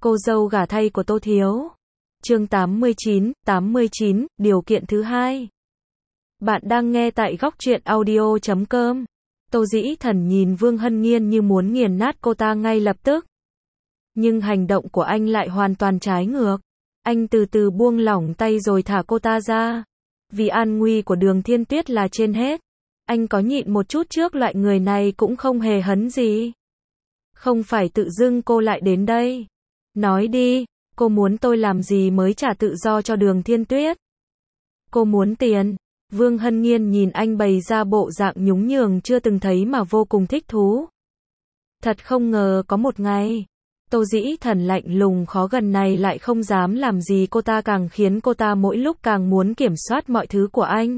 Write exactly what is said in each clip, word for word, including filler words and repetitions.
Cô dâu gả thay của Tô Thiếu. Chương tám mươi chín, tám mươi chín, điều kiện thứ hai. Bạn đang nghe tại góc truyện audio chấm com. Tô Dĩ Thần nhìn Vương Hân Nghiên như muốn nghiền nát cô ta ngay lập tức. Nhưng hành động của anh lại hoàn toàn trái ngược. Anh từ từ buông lỏng tay rồi thả cô ta ra. Vì an nguy của Đường Thiên Tuyết là trên hết. Anh có nhịn một chút trước loại người này cũng không hề hấn gì. Không phải tự dưng cô lại đến đây. Nói đi, cô muốn tôi làm gì mới trả tự do cho Đường Thiên Tuyết? Cô muốn tiền. Vương Hân Nghiên nhìn anh bày ra bộ dạng nhún nhường chưa từng thấy mà vô cùng thích thú. Thật không ngờ có một ngày, Tô Dĩ Thần lạnh lùng khó gần này lại không dám làm gì cô ta, càng khiến cô ta mỗi lúc càng muốn kiểm soát mọi thứ của anh.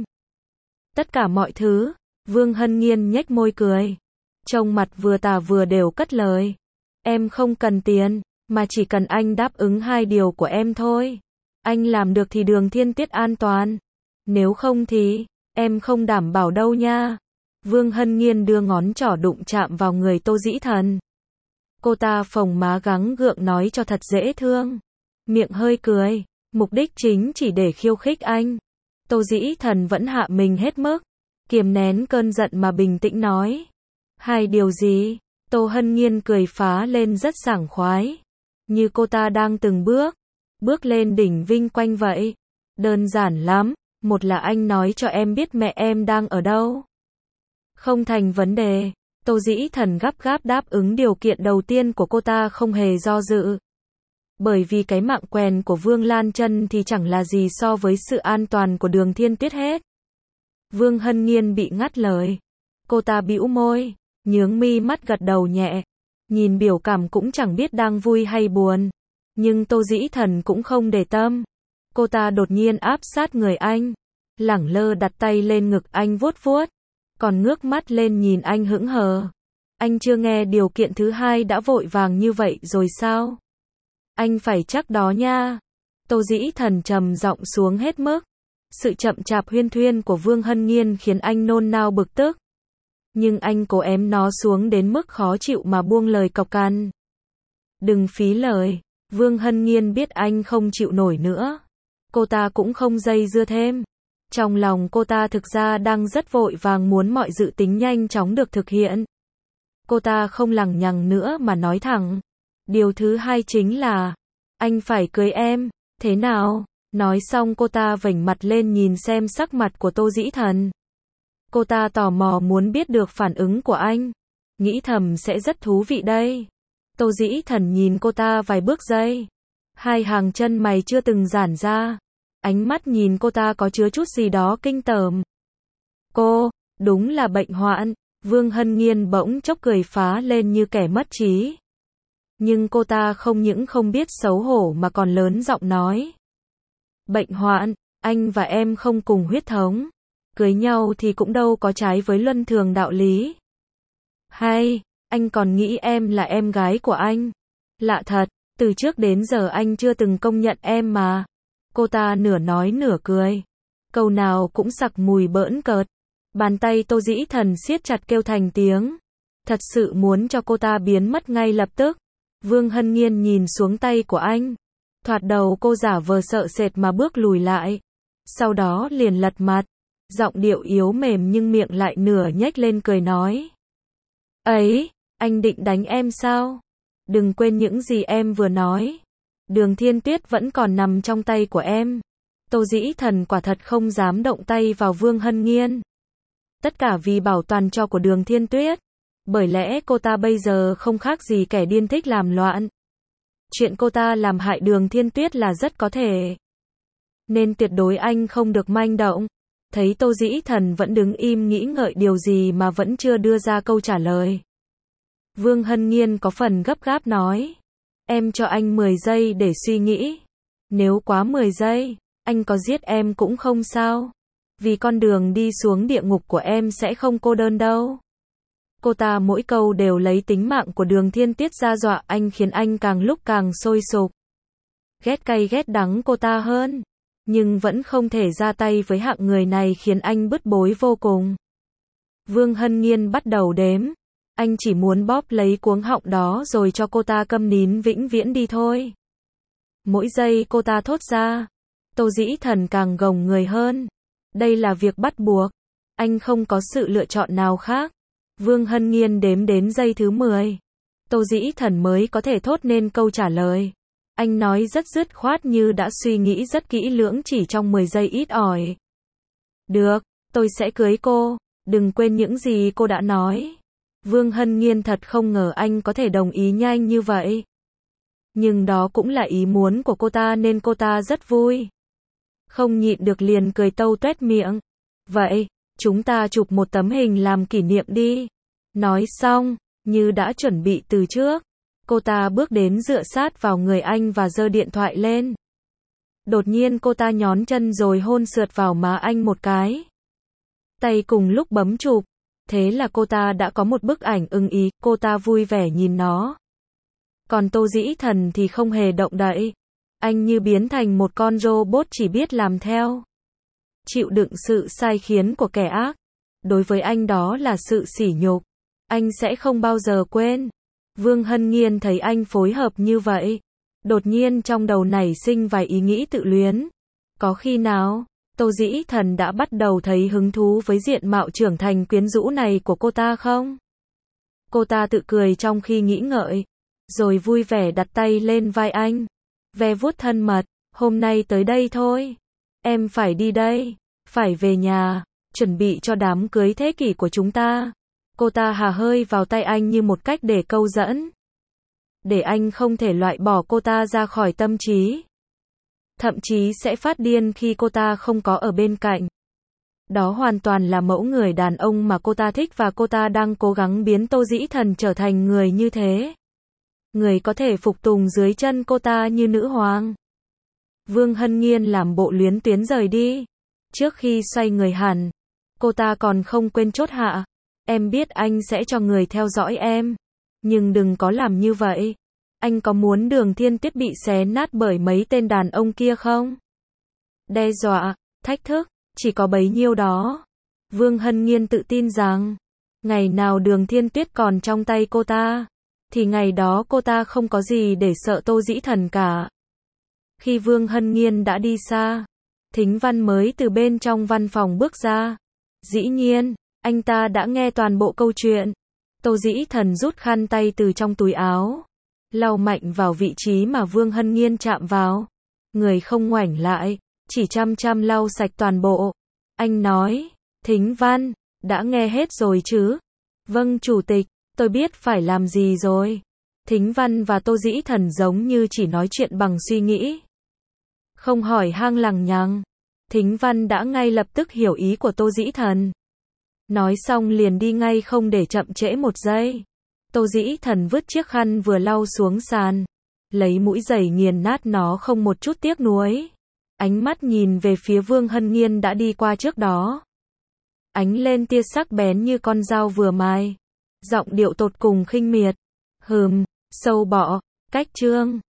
Tất cả mọi thứ. Vương Hân Nghiên nhếch môi cười. Trông mặt vừa tà vừa đều cất lời. Em không cần tiền, mà chỉ cần anh đáp ứng hai điều của em thôi. Anh làm được thì Đường Thiên Tuyết an toàn. Nếu không thì, em không đảm bảo đâu nha. Vương Hân Nghiên đưa ngón trỏ đụng chạm vào người Tô Dĩ Thần. Cô ta phồng má gắng gượng nói cho thật dễ thương. Miệng hơi cười, mục đích chính chỉ để khiêu khích anh. Tô Dĩ Thần vẫn hạ mình hết mức. Kiềm nén cơn giận mà bình tĩnh nói. Hai điều gì? Tô Hân Nghiên cười phá lên rất sảng khoái. Như cô ta đang từng bước, bước lên đỉnh vinh quang vậy. Đơn giản lắm. Một là anh nói cho em biết mẹ em đang ở đâu. Không thành vấn đề. Tô Dĩ Thần gấp gáp đáp ứng điều kiện đầu tiên của cô ta không hề do dự. Bởi vì cái mạng quèn của Vương Lan Chân thì chẳng là gì so với sự an toàn của Đường Thiên Tuyết hết. Vương Hân Nghiên bị ngắt lời. Cô ta bĩu môi, nhướng mi mắt gật đầu nhẹ. Nhìn biểu cảm cũng chẳng biết đang vui hay buồn. Nhưng Tô Dĩ Thần cũng không để tâm. Cô ta đột nhiên áp sát người anh. Lẳng lơ đặt tay lên ngực anh vuốt vuốt. Còn ngước mắt lên nhìn anh hững hờ. Anh chưa nghe điều kiện thứ hai đã vội vàng như vậy rồi sao? Anh phải chắc đó nha. Tô Dĩ Thần trầm giọng xuống hết mức. Sự chậm chạp huyên thuyên của Vương Hân Nghiên khiến anh nôn nao bực tức. Nhưng anh cố ém nó xuống đến mức khó chịu mà buông lời cộc cằn. Đừng phí lời. Vương Hân Nghiên biết anh không chịu nổi nữa. Cô ta cũng không dây dưa thêm. Trong lòng cô ta thực ra đang rất vội vàng muốn mọi dự tính nhanh chóng được thực hiện. Cô ta không lằng nhằng nữa mà nói thẳng. Điều thứ hai chính là, anh phải cưới em, thế nào? Nói xong cô ta vểnh mặt lên nhìn xem sắc mặt của Tô Dĩ Thần. Cô ta tò mò muốn biết được phản ứng của anh. Nghĩ thầm sẽ rất thú vị đây. Tô Dĩ Thần nhìn cô ta vài bước giây. Hai hàng chân mày chưa từng giãn ra. Ánh mắt nhìn cô ta có chứa chút gì đó kinh tởm. Cô, đúng là bệnh hoạn. Vương Hân Nghiên bỗng chốc cười phá lên như kẻ mất trí. Nhưng cô ta không những không biết xấu hổ mà còn lớn giọng nói. Bệnh hoạn, anh và em không cùng huyết thống. Cưới nhau thì cũng đâu có trái với luân thường đạo lý. Hay, anh còn nghĩ em là em gái của anh. Lạ thật, từ trước đến giờ anh chưa từng công nhận em mà. Cô ta nửa nói nửa cười. Câu nào cũng sặc mùi bỡn cợt. Bàn tay Tô Dĩ Thần siết chặt kêu thành tiếng. Thật sự muốn cho cô ta biến mất ngay lập tức. Vương Hân Nghiên nhìn xuống tay của anh. Thoạt đầu cô giả vờ sợ sệt mà bước lùi lại. Sau đó liền lật mặt. Giọng điệu yếu mềm nhưng miệng lại nửa nhếch lên cười nói. Ấy, anh định đánh em sao? Đừng quên những gì em vừa nói. Đường Thiên Tuyết vẫn còn nằm trong tay của em. Tô Dĩ Thần quả thật không dám động tay vào Vương Hân Nghiên. Tất cả vì bảo toàn cho của Đường Thiên Tuyết. Bởi lẽ cô ta bây giờ không khác gì kẻ điên thích làm loạn. Chuyện cô ta làm hại Đường Thiên Tuyết là rất có thể. Nên tuyệt đối anh không được manh động. Thấy Tô Dĩ Thần vẫn đứng im nghĩ ngợi điều gì mà vẫn chưa đưa ra câu trả lời. Vương Hân Nghiên có phần gấp gáp nói. Em cho anh mười giây để suy nghĩ. Nếu quá mười giây, anh có giết em cũng không sao. Vì con đường đi xuống địa ngục của em sẽ không cô đơn đâu. Cô ta mỗi câu đều lấy tính mạng của Đường Thiên Tuyết ra dọa anh, khiến anh càng lúc càng sôi sục. Ghét cay ghét đắng cô ta hơn. Nhưng vẫn không thể ra tay với hạng người này khiến anh bứt bối vô cùng. Vương Hân Nghiên bắt đầu đếm. Anh chỉ muốn bóp lấy cuống họng đó rồi cho cô ta câm nín vĩnh viễn đi thôi. Mỗi giây cô ta thốt ra, Tô Dĩ Thần càng gồng người hơn. Đây là việc bắt buộc. Anh không có sự lựa chọn nào khác. Vương Hân Nghiên đếm đến giây thứ mười. Tô Dĩ Thần mới có thể thốt nên câu trả lời. Anh nói rất dứt khoát như đã suy nghĩ rất kỹ lưỡng chỉ trong mười giây ít ỏi. Được, tôi sẽ cưới cô. Đừng quên những gì cô đã nói. Vương Hân Nghiên thật không ngờ anh có thể đồng ý nhanh như vậy. Nhưng đó cũng là ý muốn của cô ta nên cô ta rất vui. Không nhịn được liền cười tâu tuét miệng. Vậy, chúng ta chụp một tấm hình làm kỷ niệm đi. Nói xong, như đã chuẩn bị từ trước, cô ta bước đến dựa sát vào người anh và giơ điện thoại lên. Đột nhiên cô ta nhón chân rồi hôn sượt vào má anh một cái. Tay cùng lúc bấm chụp. Thế là cô ta đã có một bức ảnh ưng ý, cô ta vui vẻ nhìn nó. Còn Tô Dĩ Thần thì không hề động đậy. Anh như biến thành một con robot chỉ biết làm theo. Chịu đựng sự sai khiến của kẻ ác. Đối với anh đó là sự sỉ nhục. Anh sẽ không bao giờ quên. Vương Hân Nghiên thấy anh phối hợp như vậy. Đột nhiên trong đầu nảy sinh vài ý nghĩ tự luyến. Có khi nào, Tô Dĩ Thần đã bắt đầu thấy hứng thú với diện mạo trưởng thành quyến rũ này của cô ta không? Cô ta tự cười trong khi nghĩ ngợi. Rồi vui vẻ đặt tay lên vai anh. Ve vuốt thân mật. Hôm nay tới đây thôi. Em phải đi đây. Phải về nhà. Chuẩn bị cho đám cưới thế kỷ của chúng ta. Cô ta hà hơi vào tay anh như một cách để câu dẫn. Để anh không thể loại bỏ cô ta ra khỏi tâm trí. Thậm chí sẽ phát điên khi cô ta không có ở bên cạnh. Đó hoàn toàn là mẫu người đàn ông mà cô ta thích và cô ta đang cố gắng biến Tô Dĩ Thần trở thành người như thế. Người có thể phục tùng dưới chân cô ta như nữ hoàng. Vương Hân Nghiên làm bộ luyến tuyến rời đi. Trước khi xoay người hẳn, cô ta còn không quên chốt hạ. Em biết anh sẽ cho người theo dõi em. Nhưng đừng có làm như vậy. Anh có muốn Đường Thiên Tuyết bị xé nát bởi mấy tên đàn ông kia không? Đe dọa, thách thức, chỉ có bấy nhiêu đó. Vương Hân Nghiên tự tin rằng, ngày nào Đường Thiên Tuyết còn trong tay cô ta, thì ngày đó cô ta không có gì để sợ Tô Dĩ Thần cả. Khi Vương Hân Nghiên đã đi xa, Thính Văn mới từ bên trong văn phòng bước ra. Dĩ nhiên, anh ta đã nghe toàn bộ câu chuyện. Tô Dĩ Thần rút khăn tay từ trong túi áo, lau mạnh vào vị trí mà Vương Hân Nghiên chạm vào. Người không ngoảnh lại, chỉ chăm chăm lau sạch toàn bộ. Anh nói, Thính Văn, đã nghe hết rồi chứ? Vâng chủ tịch, tôi biết phải làm gì rồi. Thính Văn và Tô Dĩ Thần giống như chỉ nói chuyện bằng suy nghĩ. Không hỏi han lằng nhằng. Thính Văn đã ngay lập tức hiểu ý của Tô Dĩ Thần. Nói xong liền đi ngay không để chậm trễ một giây. Tô Dĩ Thần vứt chiếc khăn vừa lau xuống sàn. Lấy mũi giày nghiền nát nó không một chút tiếc nuối. Ánh mắt nhìn về phía Vương Hân Nghiên đã đi qua trước đó. Ánh lên tia sắc bén như con dao vừa mài. Giọng điệu tột cùng khinh miệt. Hừm, sâu bọ, cách trương.